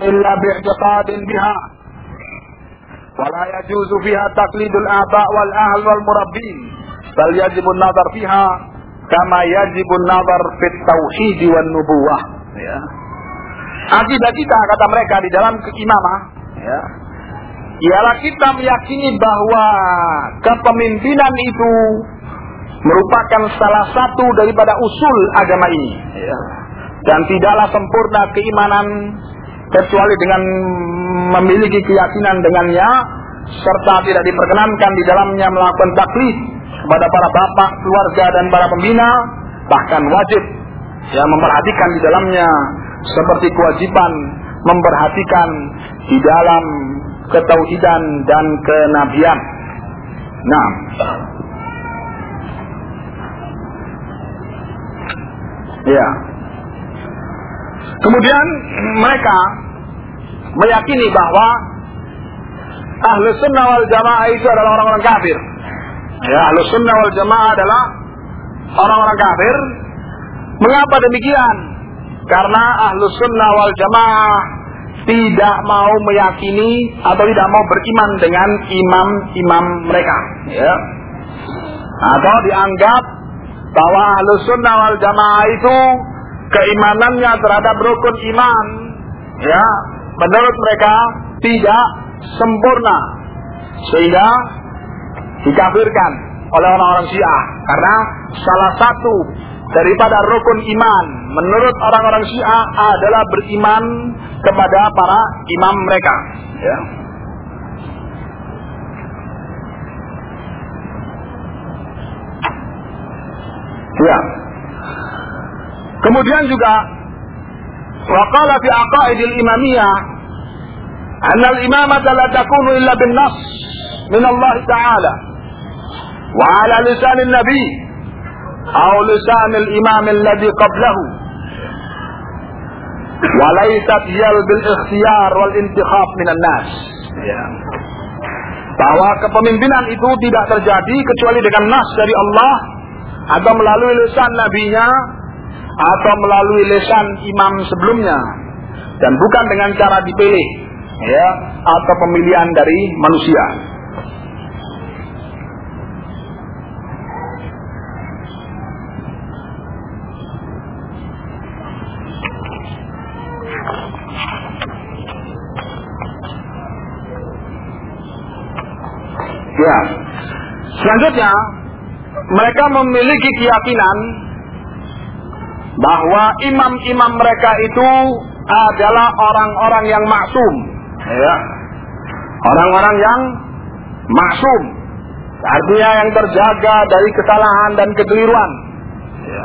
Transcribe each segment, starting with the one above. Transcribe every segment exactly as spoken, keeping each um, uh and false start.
illa bi'tiqadin biha wa la yajuzu fiha taqlidul aba' wal ahl wal murabbin bal yajibu an-nazar fiha kama yajibu an-nazar fit tauhid wan nubuwah. Ya. Akidah kita, kata mereka, di dalam keimamah, ya, ialah kita meyakini bahwa kepemimpinan itu merupakan salah satu daripada usul agama ini, ya. Dan tidaklah sempurna keimanan kecuali dengan memiliki keyakinan dengannya, serta tidak diperkenankan di dalamnya melakukan taklid kepada para bapak, keluarga, dan para pembina. Bahkan wajib, ya, memperhatikan di dalamnya seperti kewajiban memperhatikan di dalam ketauhidan dan kenabian. Nah, ya. Kemudian mereka meyakini bahwa Ahlus Sunnah wal Jamaah itu adalah orang-orang kafir. Ya, Ahlus Sunnah wal Jamaah adalah orang-orang kafir. Mengapa demikian? Karena Ahlus Sunnah wal Jamaah tidak mau meyakini atau tidak mau beriman dengan imam-imam mereka, ya. Atau dianggap bahwa Ahlus Sunnah wal Jamaah itu keimanannya terhadap rukun iman, ya, menurut mereka tidak sempurna, sehingga dikafirkan oleh orang-orang Syiah. Karena salah satu daripada rukun iman menurut orang-orang Syiah adalah beriman kepada para imam mereka, ya. Ya. Kemudian juga waqala fi aqaidil imamiyah anna al-imamata la takunu illa bin nas min Allah Ta'ala wa ala lisan an-nabi aw lisan al-imam alladhi qablahu wa laysat yal bil ikhtiyar wal intikhab min an-nas. Ya. Bahwa kepemimpinan itu tidak terjadi kecuali dengan nas dari Allah atau melalui lisan nabinya atau melalui lisan imam sebelumnya, dan bukan dengan cara dipilih, ya, atau pemilihan dari manusia. Ya. Selanjutnya, mereka memiliki keyakinan bahwa imam-imam mereka itu adalah orang-orang yang maksum, ya. Orang-orang yang maksum, artinya yang terjaga dari kesalahan dan kekeliruan, ya.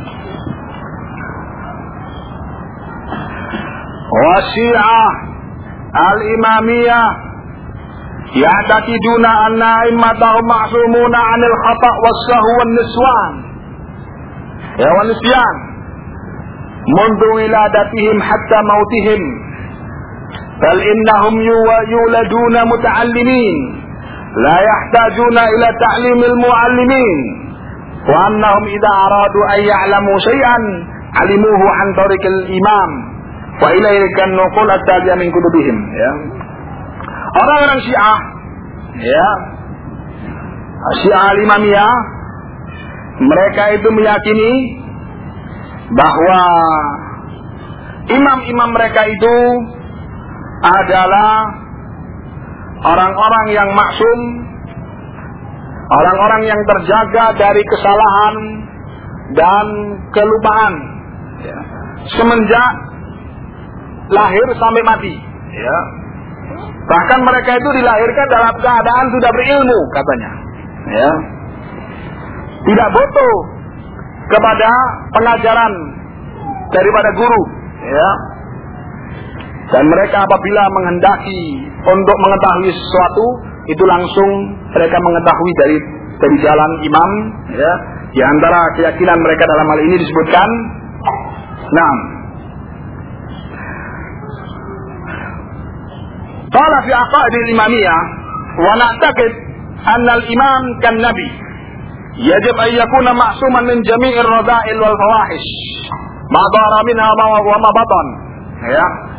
Wa Syiah al-imamiyah ya'taqiduna anna a'immatahum ma'sumuna 'anil khata' was-sahwi wan-niswan, ya, wan-nisyan mundu wiladatihim hatta mautihim, bal innahum yuladuna muta'allimin la yahtajuna ila ta'limil mu'allimin wa annahum idza aradu an ya'lamu shay'an 'alimuhu 'an tariqil imam wa ilayka nuqul at-taliya min kutubihim, ya. Orang-orang Syiah, ya, Syiah al-Imamiyah, mereka itu meyakini bahwa imam-imam mereka itu adalah orang-orang yang maksum, orang-orang yang terjaga dari kesalahan dan kelupaan, ya, semenjak lahir sampai mati, ya. Bahkan mereka itu dilahirkan dalam keadaan sudah berilmu, katanya, ya. Tidak butuh kepada pengajaran daripada guru, ya. Dan mereka apabila menghendaki untuk mengetahui sesuatu, itu langsung mereka mengetahui dari dari jalan imam, ya. Di antara keyakinan mereka dalam hal ini disebutkan, enam. Qala fi aqaidil imamiyah wa na'taqid anna al-imam kan nabi yajib an yakuna ma'suman min jami'ir radha'il wal fawahish ma dhara minha wa ma batan, ya.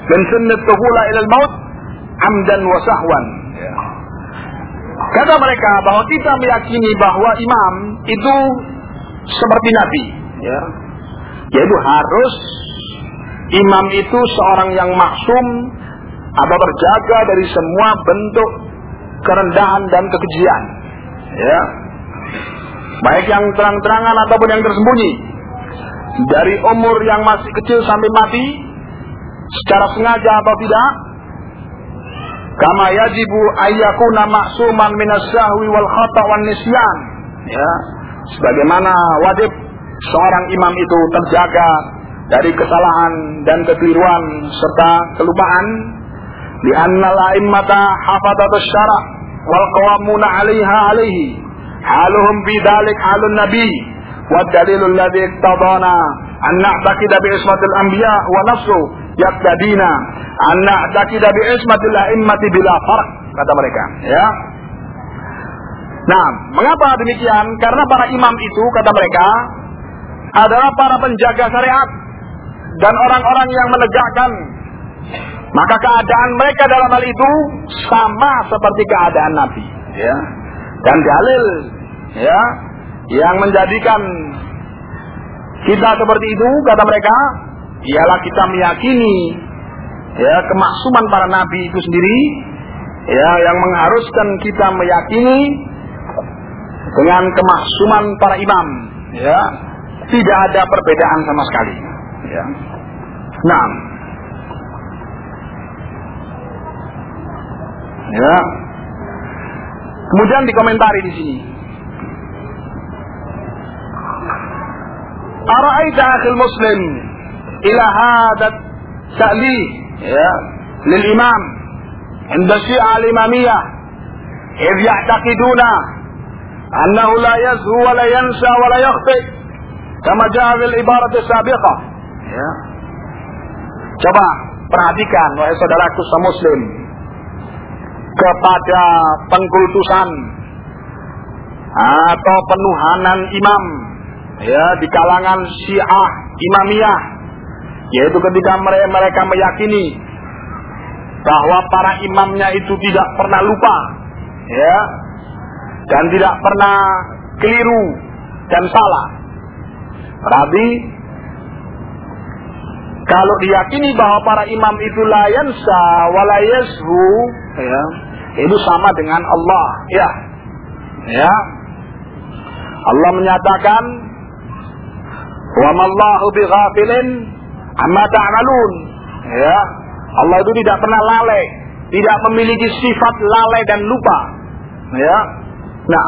min sunnat tuhula ilal maut amdan wa sahwan. Ya. Kata mereka bahwa kita meyakini bahwa imam itu seperti nabi, ya. Yaitu harus imam itu seorang yang maksum atau terjaga dari semua bentuk kerendahan dan kekejian, ya. Baik yang terang-terangan ataupun yang tersembunyi. Dari umur yang masih kecil sampai mati, secara sengaja atau tidak, kama yajibu ayyakuna ma'suman minas sahwi wal khata' wan nisyan, ya, sebagaimana wajib seorang imam itu terjaga dari kesalahan dan kekeliruan serta kelupaan. Li anna la'immata hafadhatus syara' wal qawamuna 'alaiha 'alaihi haluhum bidzalik halun nabi wa dalilul ladzi iqtadana an na'taqida bi ismatil anbiya wa nafsu yaqtadina an na'taqida bi ismatil a'immati bila farq, kata mereka, ya. Nah, mengapa demikian? Karena para imam itu, kata mereka, adalah para penjaga syariat dan orang-orang yang menegakkan. Maka keadaan mereka dalam hal itu sama seperti keadaan nabi, ya. Dan dalil, ya, yang menjadikan kita seperti itu, kata mereka, ialah kita meyakini, ya, kemaksuman para nabi itu sendiri, ya, yang mengharuskan kita meyakini dengan kemaksuman para imam, ya, tidak ada perbedaan sama sekali, ya. Nah, ya. Kemudian dikomentari di sini. Ara'aita akhil muslim ila hadat ta'li, ya, lil imam inda syi'a al-imamiyah idh ya'taqiduna annahu la yazhu wa la yansa wa la yakhti kama ja'a fil ibarat as-sabiqah, ya. Coba perhatikan wahai saudaraku semuslim kepada pengkultusan atau penuhanan imam, ya, di kalangan Syiah Imamiyah, yaitu ketika mereka, mereka meyakini bahwa para imamnya itu tidak pernah lupa, ya, dan tidak pernah keliru dan salah. Berarti kalau diyakini bahwa para imam itu la yansa wa la yazhu, ya, itu sama dengan Allah, ya. Ya. Allah menyatakan wa mallahu bighafilin amma ta'malun, ya. Allah itu tidak pernah lalai, tidak memiliki sifat lalai dan lupa, ya. Nah,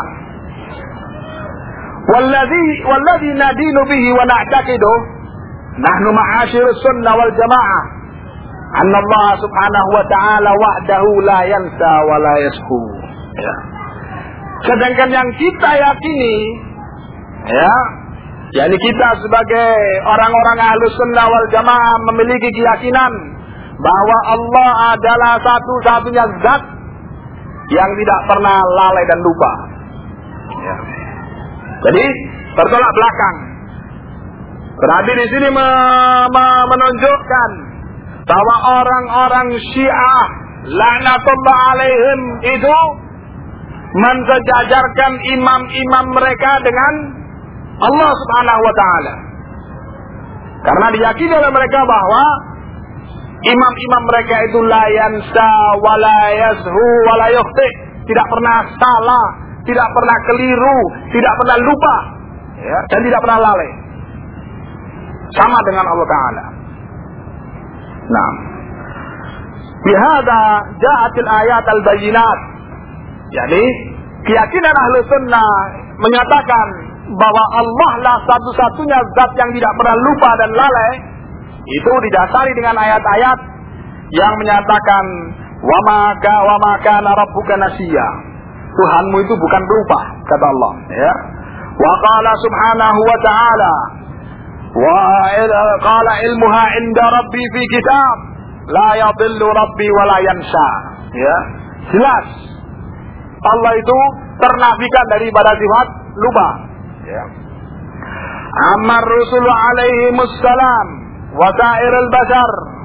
walladzi walladzi nadinu bihi wa na'taqidu nahnu ma'asyirus sunnah wal jamaah anna Allah subhanahu wa ta'ala wahdahu la yansa wa la yashu, ya. Sedangkan yang kita yakini, ya, yakni kita sebagai orang-orang ahlus sunnah wal jamaah memiliki keyakinan bahwa Allah adalah satu-satunya zat yang tidak pernah lalai dan lupa, ya. Jadi bertolak belakang. Berarti di sini me- me- menunjukkan bahwa orang-orang Syiah laknatullah alaihim itu mensejajarkan imam-imam mereka dengan Allah subhanahu wa ta'ala. Karena diyakini oleh mereka bahwa imam-imam mereka itu la yansa wa la yazhu wa la yukhti, tidak pernah salah, tidak pernah keliru, tidak pernah lupa, ya, dan tidak pernah lalai. Sama dengan Allah Ta'ala. Nah, bihada ja'atil ayat al-bayyinat. Jadi keyakinan ahlu sunnah menyatakan bahwa Allah lah satu-satunya zat yang tidak pernah lupa dan lalai, itu didasari dengan ayat-ayat yang menyatakan wa maka wa maka rabbuka nasiya, Tuhanmu itu bukan pelupa, kata Allah, ya. Wa qala subhanahu wa ta'ala wa qala ilmuha inda rabbi fi kitab la yadhillu rabbi wa la yansa, ya. Jelas Allah itu ternafikan daripada sifat lupa, ya. Amar rusulu alaihi mussalam wa sa'irul bashar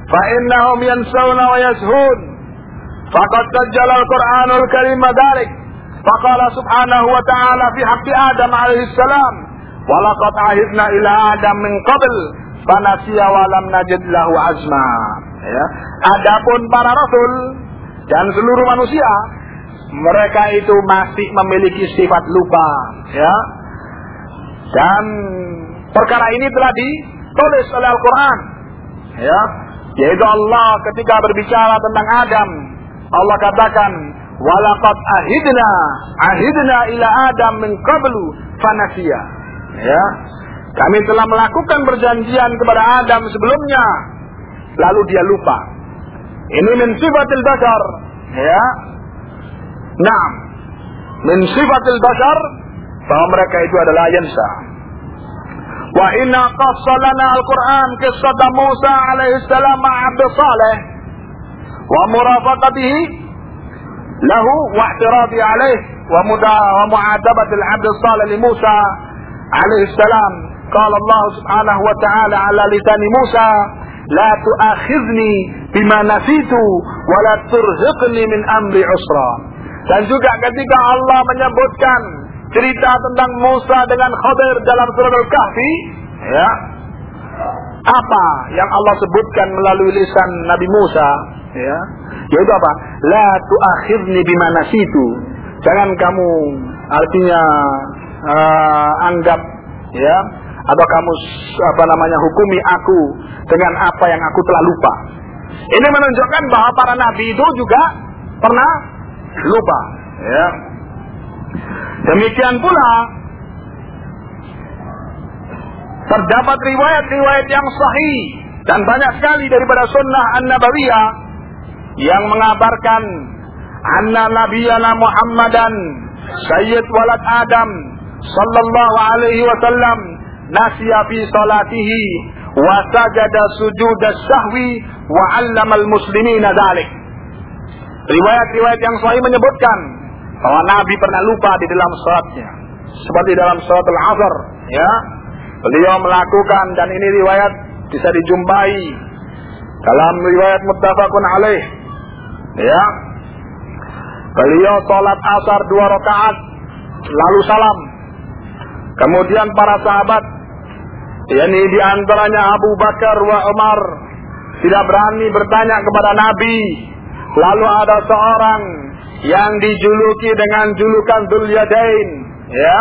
fa innahum yansawna wa yashun. Faqad sajjala al-Qur'anul Karim dzalik. Faqala subhanahu wa ta'ala fi haqqi Adam alaihi salam, wa laqad ahidna ila Adam min qabl fanasiya wa lam najid lahu azma. Ya. Adapun para rasul dan seluruh manusia, mereka itu masih memiliki sifat lupa, ya. Dan perkara ini telah ditulis oleh Al-Quran, ya. Yaitu Allah ketika berbicara tentang Adam, Allah katakan, walaqad ahidna ahidna ila Adam min qablu fanasiya. Ya. Kami telah melakukan perjanjian kepada Adam sebelumnya, lalu dia lupa. Ini min sifatil bashar, ya. Naam, min sifatil bashar, bahwa mereka itu adalah yansa. Wa inna qassalana al-Quran qissata Musa alaihi salam ma'a Abd Saleh wa murafaqatihi lahu wa i'tiradi alaihi wa muda wa mu'atabati al-Abd Saleh li Musa alaihi salam. Qala Allah subhanahu wa ta'ala ala lisani Musa, la tu'akhidni bima nasitu wa la turhiqni min amri usra. Dan juga ketika Allah menyebutkan cerita tentang Musa dengan Khadir dalam surah Al-Kahfi, ya, apa yang Allah sebutkan melalui lisan Nabi Musa, ya, yaitu apa? La tu'akhidni bima nasitu. Jangan kamu, artinya uh, anggap, ya, atau kamu apa namanya hukumi aku dengan apa yang aku telah lupa. Ini menunjukkan bahwa para nabi itu juga pernah lupa, ya. Demikian pula terdapat riwayat-riwayat yang sahih dan banyak sekali daripada sunnah an-nabawiyah yang mengabarkan anna nabiyana Muhammadan sayyid walad Adam sallallahu alaihi wasallam nasiya fi salatihi wa sajada sujud as-sahwi wa 'allama al-muslimina dzalik. Riwayat-riwayat yang sahih menyebutkan bahwa Nabi pernah lupa di dalam salatnya, seperti dalam salat al-asr, ya. Beliau melakukan, dan ini riwayat bisa dijumpai dalam riwayat muttafaqun alaih, ya. Beliau salat asar dua rakaat lalu salam. Kemudian para sahabat, yakni di antaranya Abu Bakar wa Umar, tidak berani bertanya kepada Nabi. Lalu ada seorang yang dijuluki dengan julukan Dzul Yadain, ya.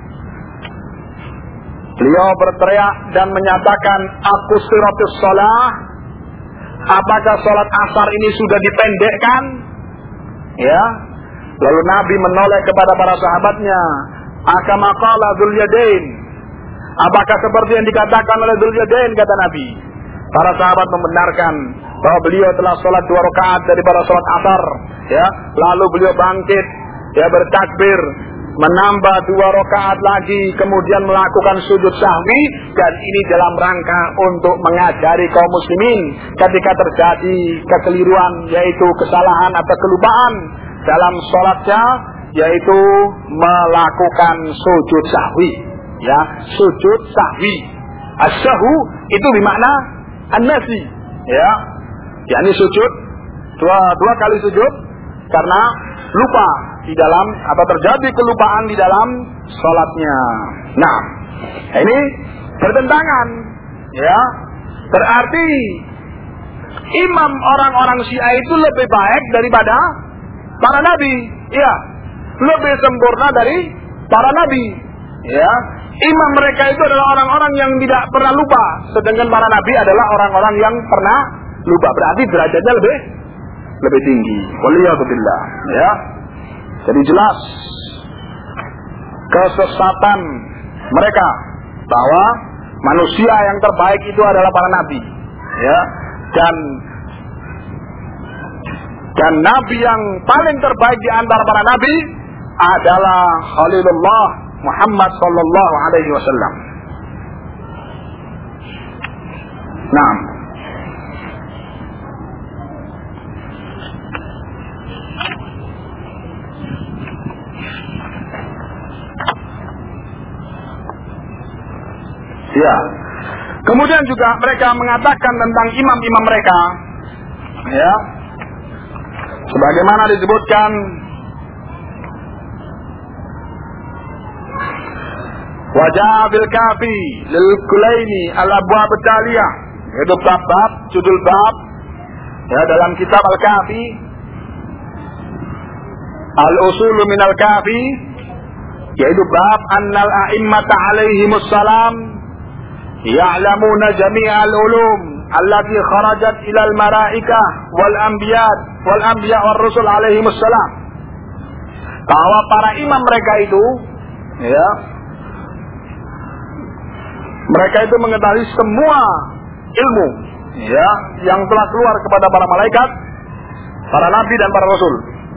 Beliau berteriak dan menyatakan, aku siratus shalah, apakah salat asar ini sudah dipendekkan? Ya. Lalu Nabi menoleh kepada para sahabatnya, akama qala Dzul Yadain, apakah seperti yang dikatakan oleh Dzul Yadain, kata Nabi. Para sahabat membenarkan bahwa beliau telah sholat dua rakaat daripada sholat asar, ya. Lalu beliau bangkit, ya, bertakbir, menambah dua rakaat lagi, kemudian melakukan sujud sahwi, dan ini dalam rangka untuk mengajari kaum muslimin ketika terjadi kekeliruan, yaitu kesalahan atau kelupaan dalam sholatnya, yaitu melakukan sujud sahwi, ya, sujud sahwi. As-sahwu itu bermakna an-nasi, ya, yakni sujud dua dua kali sujud karena lupa di dalam atau terjadi kelupaan di dalam sholatnya. Nah, ini bertentangan, ya. Berarti imam orang-orang Syiah itu lebih baik daripada para nabi, ya, lebih sempurna dari para nabi, ya. Imam mereka itu adalah orang-orang yang tidak pernah lupa, sedangkan para nabi adalah orang-orang yang pernah lupa. Berarti derajatnya lebih lebih tinggi. Waliyadzubillah, ya. Jadi jelas kesesatan mereka bahwa manusia yang terbaik itu adalah para nabi, ya. Dan dan nabi yang paling terbaik di antara para nabi adalah Khalilullah Muhammad sallallahu alaihi wasallam. Naam. Ya. Kemudian juga mereka mengatakan tentang imam-imam mereka, ya, sebagaimana disebutkan wajah bil kafi lil kulaini al abwab taliyah, yaitu bab-bab, judul bab, ya, dalam kitab al-kafi, al-usulu min al-kafi, yaitu bab annal a'immata alaihimus salam ya'lamuna jami'al ulum allati kharajat ilal malaikah wal anbiya wal anbiya war rusul alaihimus salam, bahwa para imam mereka itu, ya, mereka itu mengetahui semua ilmu, ya, yang telah keluar kepada para malaikat, para nabi dan para rasul.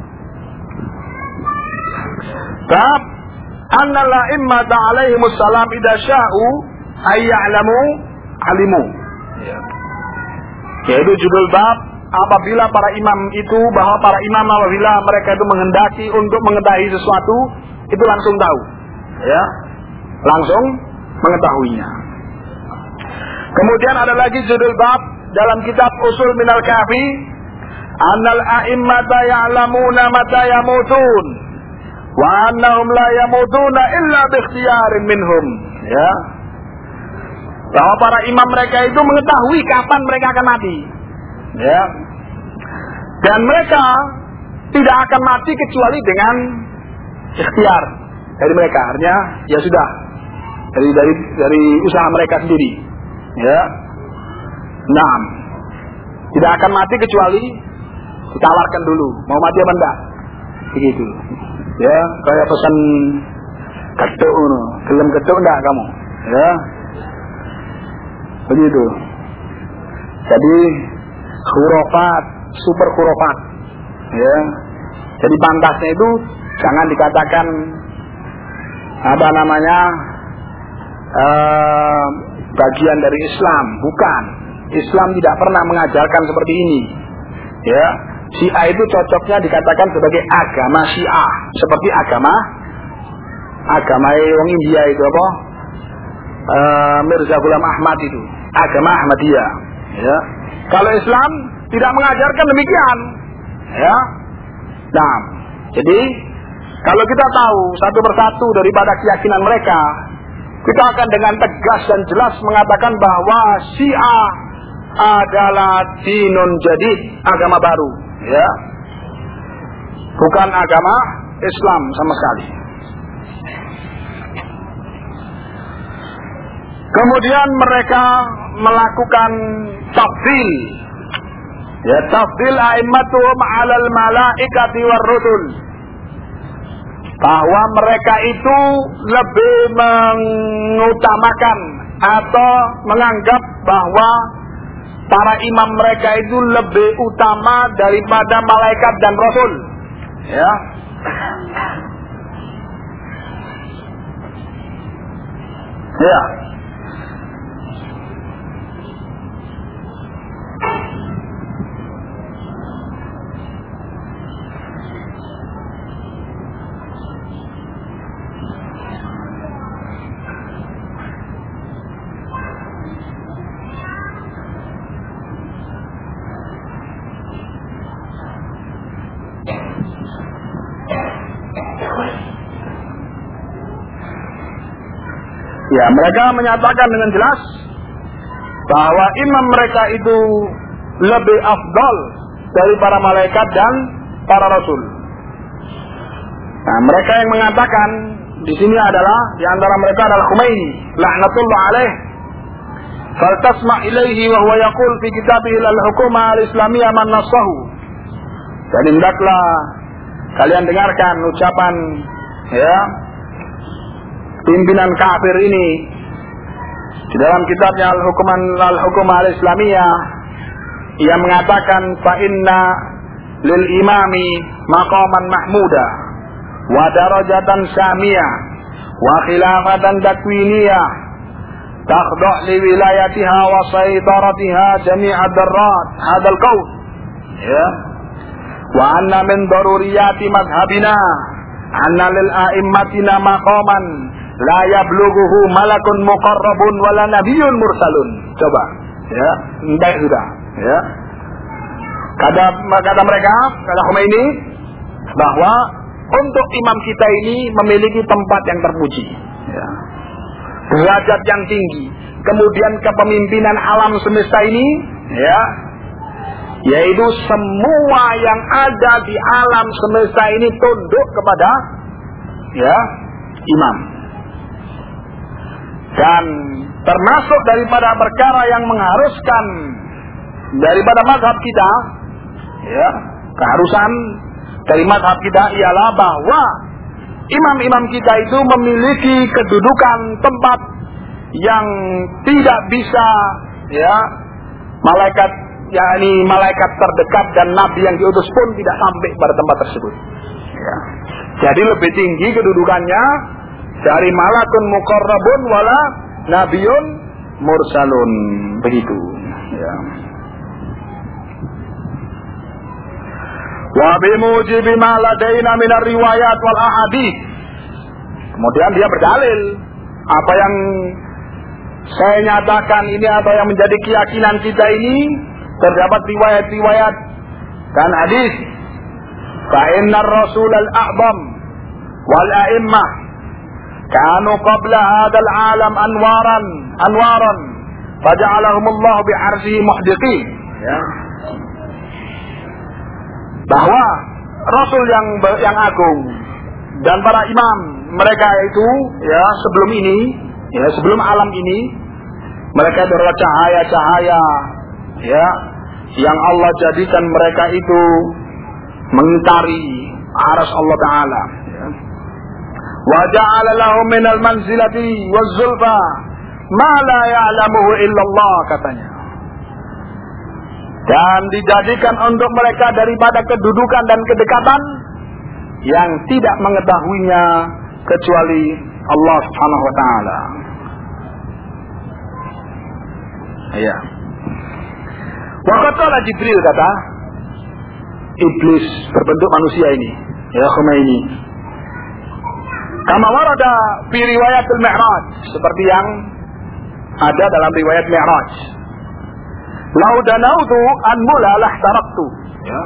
Bab annal a'immata alaihimus salam idza sya'u ay ya'lamu alimu, ya. Yaitu judul bab apabila para imam itu, bahwa para imam apabila mereka itu menghendaki untuk mengetahui sesuatu itu langsung tahu, ya, langsung mengetahuinya. Kemudian ada lagi judul bab dalam kitab Usul Minal Kafi, annal a'immata ya'lamuna mata yamutun wa annahum la yamutuna illa bi ikhtiyarin minhum, ya, bahwa para imam mereka itu mengetahui kapan mereka akan mati, ya, dan mereka tidak akan mati kecuali dengan ikhtiar dari mereka, artinya ya sudah dari dari dari usaha mereka sendiri, ya. Nah, tidak akan mati kecuali ditawarkan dulu mau mati apa enggak, begitu, ya, kayak pesan ketuk, gelem ketuk enggak kamu, ya, begitu. Jadi khurafat, super khurafat, ya. Jadi pantasnya itu jangan dikatakan apa namanya uh, bagian dari Islam, bukan. Islam tidak pernah mengajarkan seperti ini, ya. Syiah itu cocoknya dikatakan sebagai agama Syiah, seperti agama agama orang India itu apa, uh, Mirza Ghulam Ahmad itu, agama Ahmadiyah, ya. Kalau Islam tidak mengajarkan demikian, ya. Nah, jadi kalau kita tahu satu persatu daripada keyakinan mereka, kita akan dengan tegas dan jelas mengatakan bahwa Syiah adalah dinun jadid, agama baru, ya, bukan agama Islam sama sekali. Kemudian mereka melakukan tafdil, ya, tafdil a'immatuhum 'alal malaikati war rusul, bahwa mereka itu lebih mengutamakan atau menganggap bahwa para imam mereka itu lebih utama daripada malaikat dan rasul, ya. Ya. Ya, mereka menyatakan dengan jelas bahwa imam mereka itu lebih afdal dari para malaikat dan para rasul. Nah, mereka yang mengatakan di sini adalah, di antara mereka adalah Khomeini, laknatullah alaih. Faltasma' ilaihi wa huwa yaqul fi kitabih al-hukumah al-islamiyah man nassahu. Jadi hendaklah kalian dengarkan ucapan, ya, pimpinan kafir ini di dalam kitabnya Al-Hukuman Al-Hukumah Al-Islamiyah. Ia mengatakan fa inna lil imami maqaman mahmuda wa darajatan samiyah wa khilafatan takwiniyah takhda' li wilayatiha wa saytaratiha jami'a darrat hadzal qaul, ya, wa anna min daruriyati madhhabina anna lil a'immatina maqaman la yablughuhu malakun muqarrabun wala nabiyyun mursalun. Coba, ya, entah sudah, ya. Kata kata mereka, kata Khomeini, bahwa untuk imam kita ini memiliki tempat yang terpuji, ya, derajat yang tinggi, kemudian kepemimpinan alam semesta ini, ya, yaitu semua yang ada di alam semesta ini tunduk kepada, ya, imam. Dan termasuk daripada perkara yang mengharuskan daripada mazhab kita, ya, keharusan dari mazhab kita ialah bahwa imam-imam kita itu memiliki kedudukan tempat yang tidak bisa, ya, malaikat, yakni malaikat terdekat dan nabi yang diutus pun tidak sampai pada tempat tersebut, ya. Jadi lebih tinggi kedudukannya dari malakun muqarrabun wala nabiyun mursalun, begitu, ya. Wa bimujibi ma ladaina min ar-riwayat wal ahadits. Kemudian dia berdalil apa yang saya nyatakan ini atau yang menjadi keyakinan kita ini terdapat riwayat-riwayat dan hadis. Fa innar rasul al-a'zam wal a'immah kanu qabla hadzal alam anwaran anwaran faja'alahumullah bi'arsyihi muhdiqin, ya. Bahwa Rasul yang yang agung dan para imam mereka itu, ya, sebelum ini, ya, sebelum alam ini, mereka adalah cahaya-cahaya, ya, yang Allah jadikan mereka itu mengitari arsy Allah Taala, ya. Wa ja'ala lahum minal manzilati waz zulfa ma la ya'lamuhu illallah, katanya. Dan dijadikan untuk mereka daripada kedudukan dan kedekatan yang tidak mengetahuinya kecuali Allah Subhanahu wa taala. Iya. Wa qala Jibril, kata iblis berbentuk manusia ini, ya, Khomeini. Kama warada fi riwayatul Mi'raj, seperti yang ada dalam riwayat Mi'raj. Lau danautu an mula lah taraktu, ya.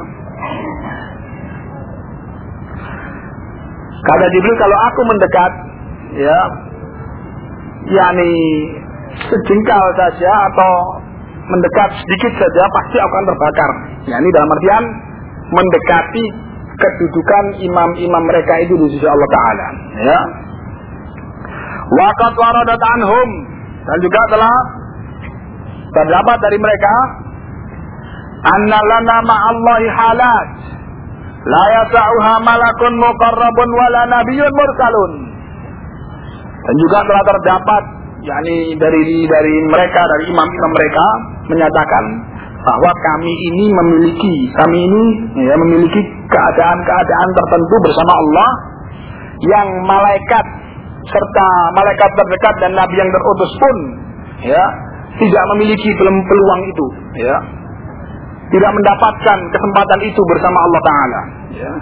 Kata Jibril, kalau aku mendekat, ya, yakni sejengkal saja atau mendekat sedikit saja, pasti akan terbakar. Yakni dalam artian mendekati kedudukan imam-imam mereka itu di sisi Allah Taala, ya. Wa qad waradat anhum, dan juga telah terdapat dari mereka anna lana ma'allahi halat la yasa'uha malakun muqarrabun wala nabiyyun mursalun. Dan juga telah terdapat, yakni dari dari mereka, dari imam-imam mereka menyatakan bahwa kami ini memiliki kami ini ya, memiliki keadaan-keadaan tertentu bersama Allah yang malaikat serta malaikat terdekat dan nabi yang terutus pun, ya, tidak memiliki peluang itu, ya, tidak mendapatkan kesempatan itu bersama Allah Taala, ya.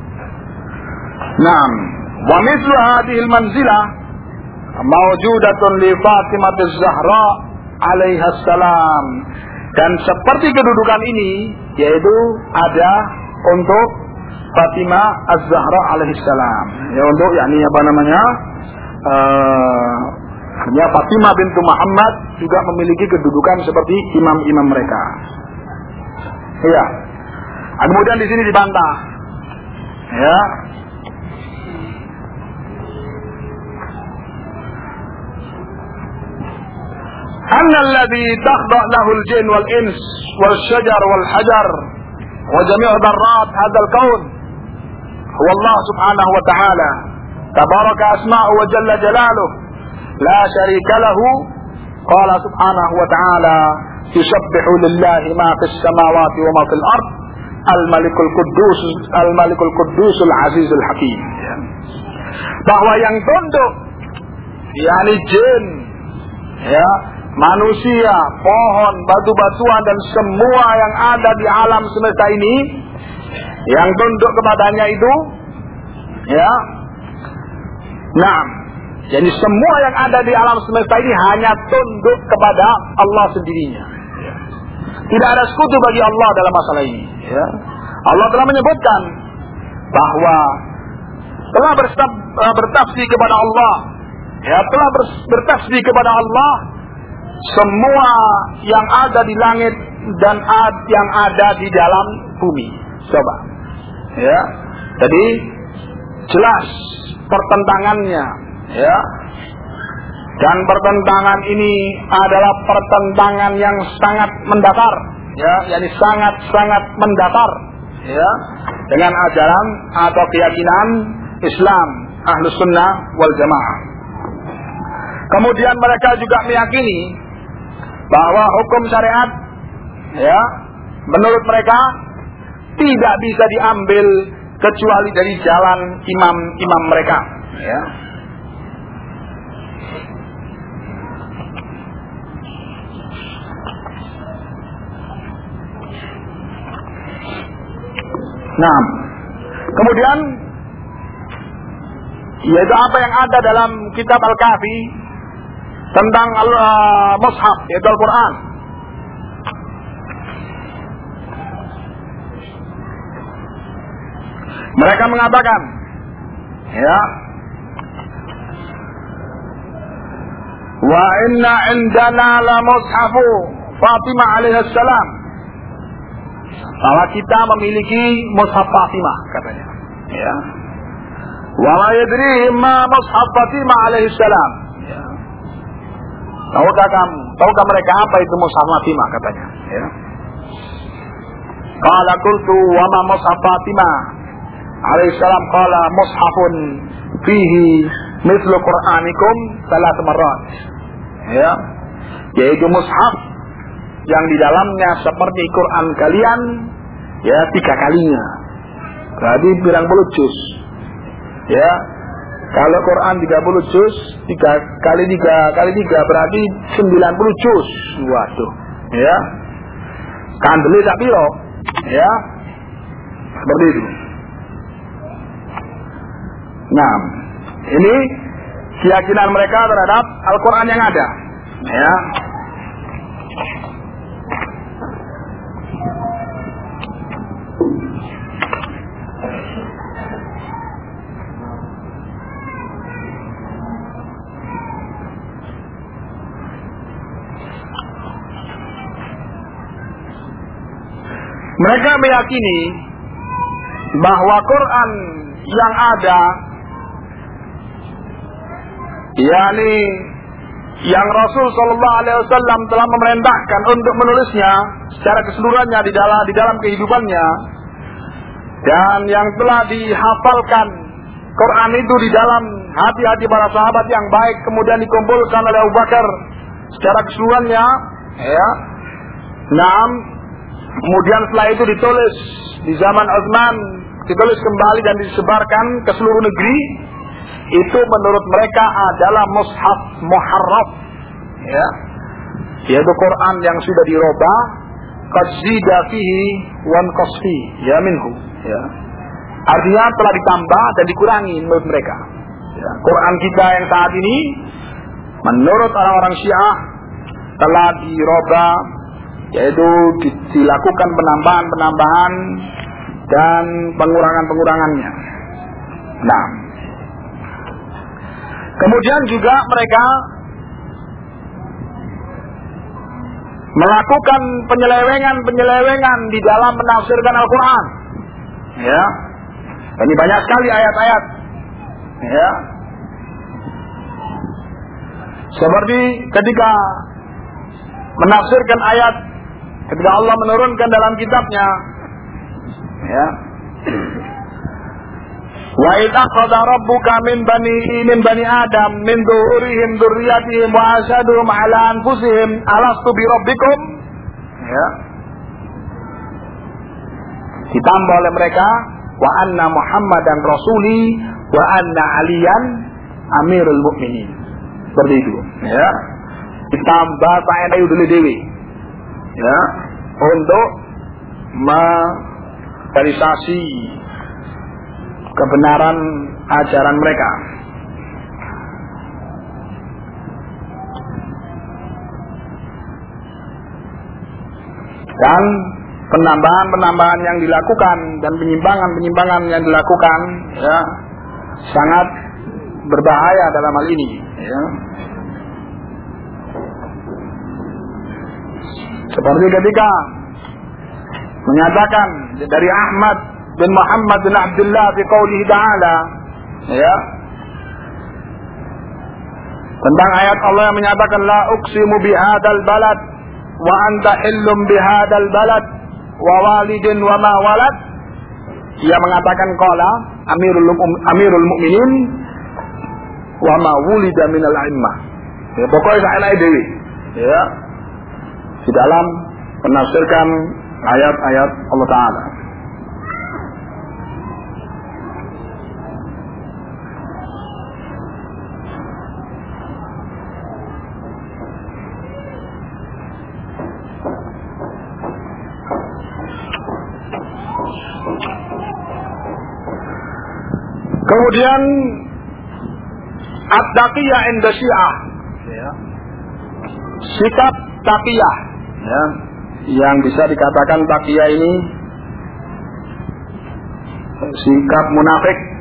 Naam, wa mithlu hadhihi al-manzilah mawjudatun li Fatimah az-Zahra alaiha salam. Dan seperti kedudukan ini, yaitu ada untuk Fatimah az-Zahra alaihi salam, ya, untuk yakni apa namanya? Uh, Ya, Fatimah bintu Muhammad juga memiliki kedudukan seperti imam-imam mereka. Iya. Kemudian di sini dibantah, ya. Anna alladhi takhda' lahu al-jinn wal-ins wal-shajar wal-hajar wa jami' dharrat hadha al-kawn huwa Allah subhanahu wa ta'ala tabaraka asma'u wa jalla jalaluhu لا شريك له قال سبحانه وتعالى يسبح لله ما في السماوات وما في الأرض الملك القدوس الملك القدوس العزيز الحكيم. Bahwa yang tunduk, yakni jin, ya, manusia, pohon, batu-batuan dan semua yang ada di alam semesta ini, yang tunduk kepadanya itu, ya, nah, Jadi semua yang ada di alam semesta ini hanya tunduk kepada Allah sendirinya. Ya. Tidak ada sekutu bagi Allah dalam masalah ini. Ya. Allah telah menyebutkan bahwa telah bertafsir kepada Allah, ya, telah bertafsir kepada Allah semua yang ada di langit dan yang ada di dalam bumi. Coba, ya. Jadi jelas pertentangannya, ya. Dan pertentangan ini adalah pertentangan yang sangat mendasar, ya, yakni sangat-sangat mendasar, ya, dengan ajaran atau keyakinan Islam Ahlus Sunnah wal Jamaah. Kemudian mereka juga meyakini bahwa hukum syariat, ya, menurut mereka tidak bisa diambil kecuali dari jalan imam-imam mereka, ya. Nah, kemudian yaitu apa yang ada dalam kitab Al-Kahfi tentang al-Mushaf, yaitu Al-Quran. Mereka mengatakan, ya, wa inna indana la mushafu Fatimah alaihi salam, bahwa kita memiliki mushaf Fatimah, katanya, ya. Wa la yadrihim ma mushaf Fatimah alaihi salam, ya. Tahukah kamu, tahukah mereka apa itu mushaf Fatimah, katanya, ya. Qala qultu wa ma mushaf Fatimah alaihi salam, qala mushafun fihi mithlu Qur'anikum salat marrat, ya, yaitu mushaf yang di dalamnya seperti Quran kalian, ya, tiga kalinya. Berarti bilang puluh juz, ya. Kalau Quran tiga puluh juz, tiga kali tiga kali tiga berarti sembilan puluh juz. Waduh, ya. Kandeli tak piro, ya. Seperti itu. Nah, ini keyakinan mereka terhadap Al-Quran yang ada, ya. Mereka meyakini bahwa Quran yang ada, yakni yang Rasul Shallallahu Alaihi Wasallam telah memerintahkan untuk menulisnya secara keseluruhannya di dalam di dalam kehidupannya, dan yang telah dihafalkan Quran itu di dalam hati-hati para sahabat yang baik, kemudian dikumpulkan oleh Abu Bakar secara keseluruhannya, ya. Naam. Kemudian setelah itu ditulis di zaman Utsman, ditulis kembali dan disebarkan ke seluruh negeri. Itu menurut mereka adalah mushaf muharraf, ya, yaitu Quran yang sudah dirubah, qad zida fihi wan qasfi, ya, minhu, ya. Artinya telah ditambah dan dikurangi menurut mereka. Ya. Quran kita yang saat ini menurut orang-orang Syiah telah dirubah, yaitu dilakukan penambahan-penambahan dan pengurangan-pengurangannya. Nah, kemudian juga mereka melakukan penyelewengan-penyelewengan di dalam menafsirkan Al-Quran, ya. Ini banyak sekali ayat-ayat, ya. Seperti ketika menafsirkan ayat, ketika Allah menurunkan dalam kitabnya, ya, wa idh akhadha rabbuka min bani min bani adam min dhuhurihim dzurriyyatihim wa ashaduhum ala anfusihim alastu bi rabbikum, ya, ditambah oleh mereka wa anna muhammadan rasuli wa anna aliyan amirul mukminin, seperti itu, ya. Ditambah saya dulu dewi, ya, untuk memverifikasi kebenaran ajaran mereka. Dan penambahan-penambahan yang dilakukan dan penyimpangan-penyimpangan yang dilakukan ya sangat berbahaya dalam hal ini ya. Seperti ketika menyatakan dari Ahmad bin Muhammad bin Abdullah fi qoulihi ta'ala ya tentang ayat Allah yang menyatakan la uqsimu bihadzal balad wa anta hillum bihadzal balad wa walidin wa ma walad. Dia mengatakan qala amirul amirul mukminin wa ma wulida minal a'immah. Ya pokoknya saya dewi ya di dalam menafsirkan ayat-ayat Allah Ta'ala. Kemudian at-taqiyah inda Syiah ya. Sikap taqiyah ya, yang bisa dikatakan taqiyah ini sikap munafik